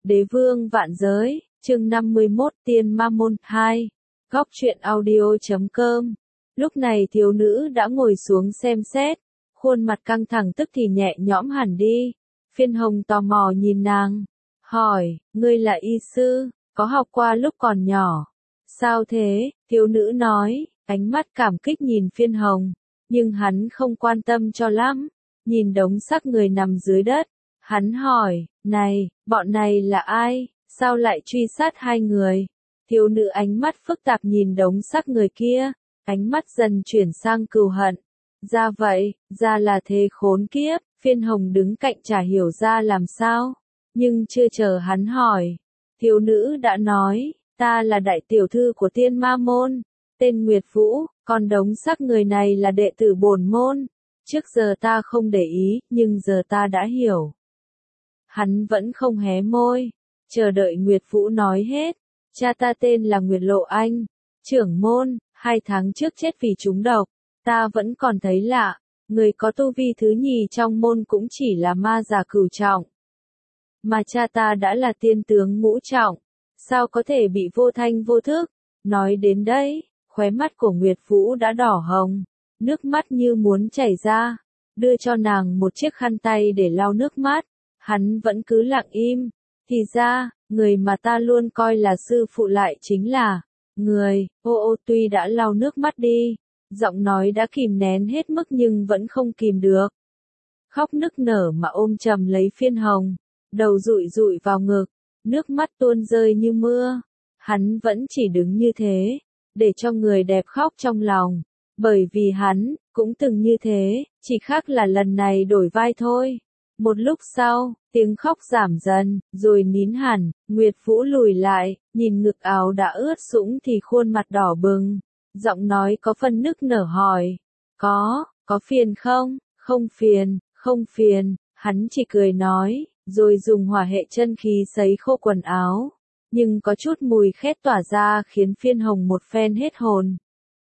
Đế vương vạn giới, chương 51 Tiên Ma Môn 2. Góc truyện audio.com. Lúc này thiếu nữ đã ngồi xuống xem xét, khuôn mặt căng thẳng tức thì nhẹ nhõm hẳn đi. Phiên Hồng tò mò nhìn nàng, hỏi, ngươi là y sư, có học qua lúc còn nhỏ. Sao thế? Thiếu nữ nói, ánh mắt cảm kích nhìn Phiên Hồng, nhưng hắn không quan tâm cho lắm, nhìn đống xác người nằm dưới đất. Hắn hỏi, này, bọn này là ai, sao lại truy sát hai người? Thiếu nữ ánh mắt phức tạp nhìn đống xác người kia, ánh mắt dần chuyển sang cừu hận. Ra vậy, ra là thế khốn kiếp. Phiên Hồng đứng cạnh chả hiểu ra làm sao, nhưng chưa chờ hắn hỏi, thiếu nữ đã nói, ta là đại tiểu thư của Tiên Ma Môn, tên Nguyệt Vũ, còn đống xác người này là đệ tử bổn môn. Trước giờ ta không để ý, nhưng giờ ta đã hiểu. Hắn vẫn không hé môi, chờ đợi Nguyệt Vũ nói hết. Cha ta tên là Nguyệt Lộ Anh, trưởng môn, 2 tháng trước chết vì trúng độc. Ta vẫn còn thấy lạ, người có tu vi thứ nhì trong môn cũng chỉ là ma giả cửu trọng. Mà cha ta đã là tiên tướng ngũ trọng, sao có thể bị vô thanh vô thức? Nói đến đây, khóe mắt của Nguyệt Vũ đã đỏ hồng, nước mắt như muốn chảy ra, đưa cho nàng một chiếc khăn tay để lau nước mắt. Hắn vẫn cứ lặng im, thì ra, người mà ta luôn coi là sư phụ lại chính là người. Ô tuy đã lau nước mắt đi, giọng nói đã kìm nén hết mức nhưng vẫn không kìm được. Khóc nức nở mà ôm chầm lấy Phiên Hồng, đầu dụi dụi vào ngực, nước mắt tuôn rơi như mưa. Hắn vẫn chỉ đứng như thế, để cho người đẹp khóc trong lòng, bởi vì hắn cũng từng như thế, chỉ khác là lần này đổi vai thôi. Một lúc sau, tiếng khóc giảm dần, rồi nín hẳn. Nguyệt Vũ lùi lại, nhìn ngực áo đã ướt sũng thì khuôn mặt đỏ bừng. Giọng nói có phần nức nở hỏi, có phiền không? Không phiền, không phiền. Hắn chỉ cười nói, rồi dùng hỏa hệ chân khí sấy khô quần áo. Nhưng có chút mùi khét tỏa ra khiến Phiên Hồng một phen hết hồn.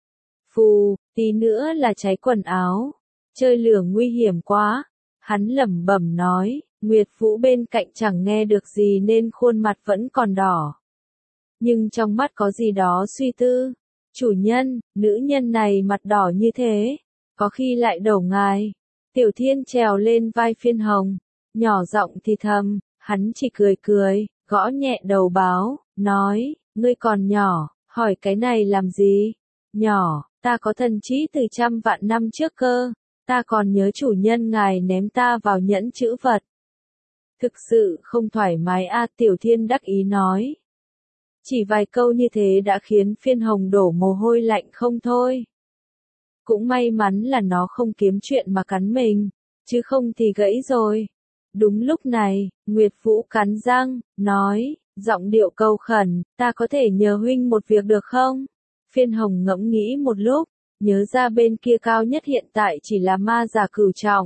Phù, tí nữa là cháy quần áo. Chơi lửa nguy hiểm quá. Hắn lẩm bẩm nói, Nguyệt Vũ bên cạnh chẳng nghe được gì nên khuôn mặt vẫn còn đỏ. Nhưng trong mắt có gì đó suy tư. Chủ nhân, nữ nhân này mặt đỏ như thế, có khi lại đổ ngài. Tiểu Thiên trèo lên vai Phiên Hồng, nhỏ giọng thì thầm, hắn chỉ cười, gõ nhẹ đầu báo, nói, ngươi còn nhỏ, hỏi cái này làm gì? Nhỏ, ta có thần trí từ 100 vạn năm trước cơ. Ta còn nhớ chủ nhân ngài ném ta vào nhẫn chữ vật. Thực sự không thoải mái a. Tiểu Thiên đắc ý nói. Chỉ vài câu như thế đã khiến Phiên Hồng đổ mồ hôi lạnh không thôi. Cũng may mắn là nó không kiếm chuyện mà cắn mình, chứ không thì gãy rồi. Đúng lúc này, Nguyệt Vũ cắn răng, nói, giọng điệu cầu khẩn, ta có thể nhờ huynh một việc được không? Phiên Hồng ngẫm nghĩ một lúc. Nhớ ra bên kia cao nhất hiện tại chỉ là ma giả cửu trọng,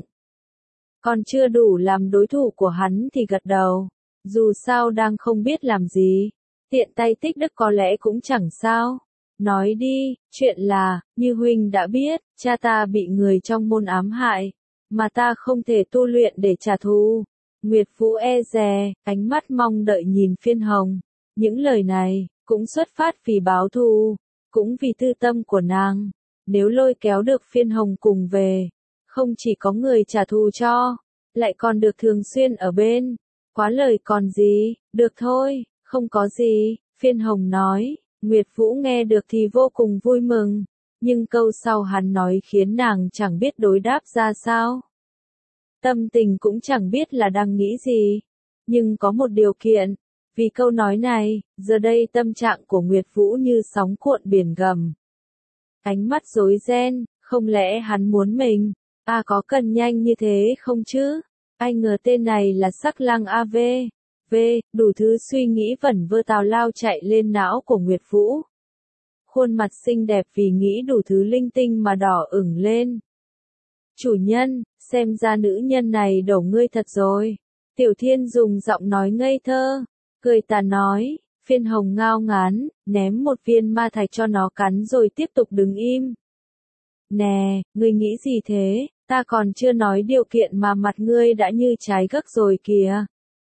còn chưa đủ làm đối thủ của hắn thì gật đầu. Dù sao đang không biết làm gì, tiện tay tích đức có lẽ cũng chẳng sao. Nói đi, chuyện là, như huynh đã biết, cha ta bị người trong môn ám hại, mà ta không thể tu luyện để trả thù. Nguyệt Vũ e dè, ánh mắt mong đợi nhìn Phiên Hồng. Những lời này, cũng xuất phát vì báo thù, cũng vì tư tâm của nàng. Nếu lôi kéo được Phiên Hồng cùng về, không chỉ có người trả thù cho, lại còn được thường xuyên ở bên. Quá lời còn gì, được thôi, không có gì, Phiên Hồng nói. Nguyệt Vũ nghe được thì vô cùng vui mừng, nhưng câu sau hắn nói khiến nàng chẳng biết đối đáp ra sao. Tâm tình cũng chẳng biết là đang nghĩ gì, nhưng có một điều kiện, vì câu nói này, giờ đây tâm trạng của Nguyệt Vũ như sóng cuộn biển gầm. Ánh mắt rối ren, không lẽ hắn muốn mình? Có cần nhanh như thế không chứ? Ai ngờ tên này là Sắc Lang AV. Đủ thứ suy nghĩ vẩn vơ tào lao chạy lên não của Nguyệt Vũ. Khuôn mặt xinh đẹp vì nghĩ đủ thứ linh tinh mà đỏ ửng lên. Chủ nhân, xem ra nữ nhân này đổ ngươi thật rồi. Tiểu Thiên dùng giọng nói ngây thơ, cười tà nói. Phiên Hồng ngao ngán, ném một viên ma thạch cho nó cắn rồi tiếp tục đứng im. Nè, ngươi nghĩ gì thế, ta còn chưa nói điều kiện mà mặt ngươi đã như trái gấc rồi kìa.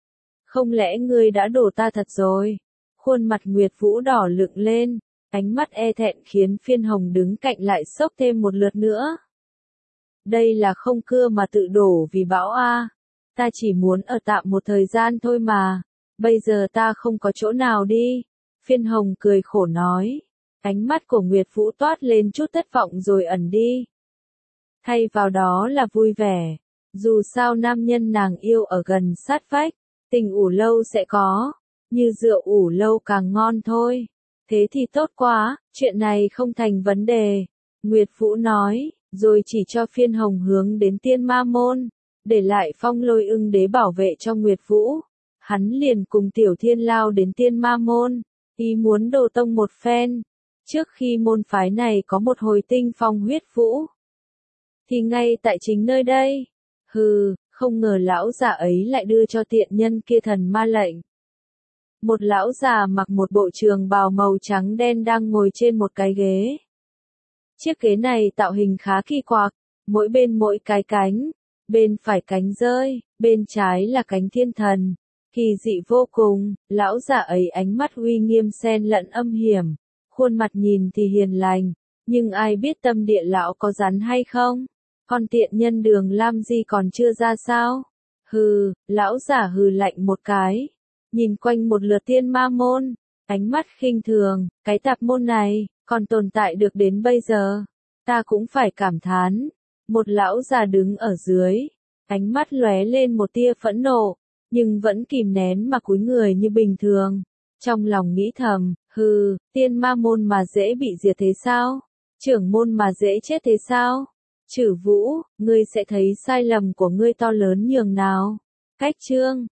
Không lẽ ngươi đã đổ ta thật rồi? Khuôn mặt Nguyệt Vũ đỏ lựng lên, ánh mắt e thẹn khiến Phiên Hồng đứng cạnh lại sốc thêm một lượt nữa. Đây là không cưa mà tự đổ vì bão a. Ta chỉ muốn ở tạm một thời gian thôi mà. Bây giờ ta không có chỗ nào đi. Phiên Hồng cười khổ nói. Ánh mắt của Nguyệt Vũ toát lên chút thất vọng rồi ẩn đi. Thay vào đó là vui vẻ. Dù sao nam nhân nàng yêu ở gần sát vách, tình ủ lâu sẽ có. Như rượu ủ lâu càng ngon thôi. Thế thì tốt quá, chuyện này không thành vấn đề. Nguyệt Vũ nói, rồi chỉ cho Phiên Hồng hướng đến Tiên Ma Môn, để lại Phong Lôi Ưng Đế bảo vệ cho Nguyệt Vũ. Hắn liền cùng Tiểu Thiên lao đến Tiên Ma Môn, ý muốn đồ tông một phen. Trước khi môn phái này có một hồi tinh phong huyết vũ, thì ngay tại chính nơi đây, không ngờ lão già ấy lại đưa cho tiện nhân kia thần ma lệnh. Một lão già mặc một bộ trường bào màu trắng đen đang ngồi trên một cái ghế. Chiếc ghế này tạo hình khá kỳ quặc, mỗi bên mỗi cái cánh, bên phải cánh rơi, bên trái là cánh thiên thần. Kỳ dị vô cùng, lão già ấy ánh mắt uy nghiêm xen lẫn âm hiểm, khuôn mặt nhìn thì hiền lành, nhưng ai biết tâm địa lão có rắn hay không? Con tiện nhân Đường Lam Di còn chưa ra sao? Lão già hừ lạnh một cái, nhìn quanh một lượt Tiên Ma Môn, ánh mắt khinh thường, cái tạp môn này, còn tồn tại được đến bây giờ. Ta cũng phải cảm thán. Một lão già đứng ở dưới, ánh mắt lóe lên một tia phẫn nộ, nhưng vẫn kìm nén mà cúi người như bình thường. Trong lòng nghĩ thầm, Tiên Ma Môn mà dễ bị diệt thế sao? Trưởng môn mà dễ chết thế sao? Chử Vũ, ngươi sẽ thấy sai lầm của ngươi to lớn nhường nào. Cách chương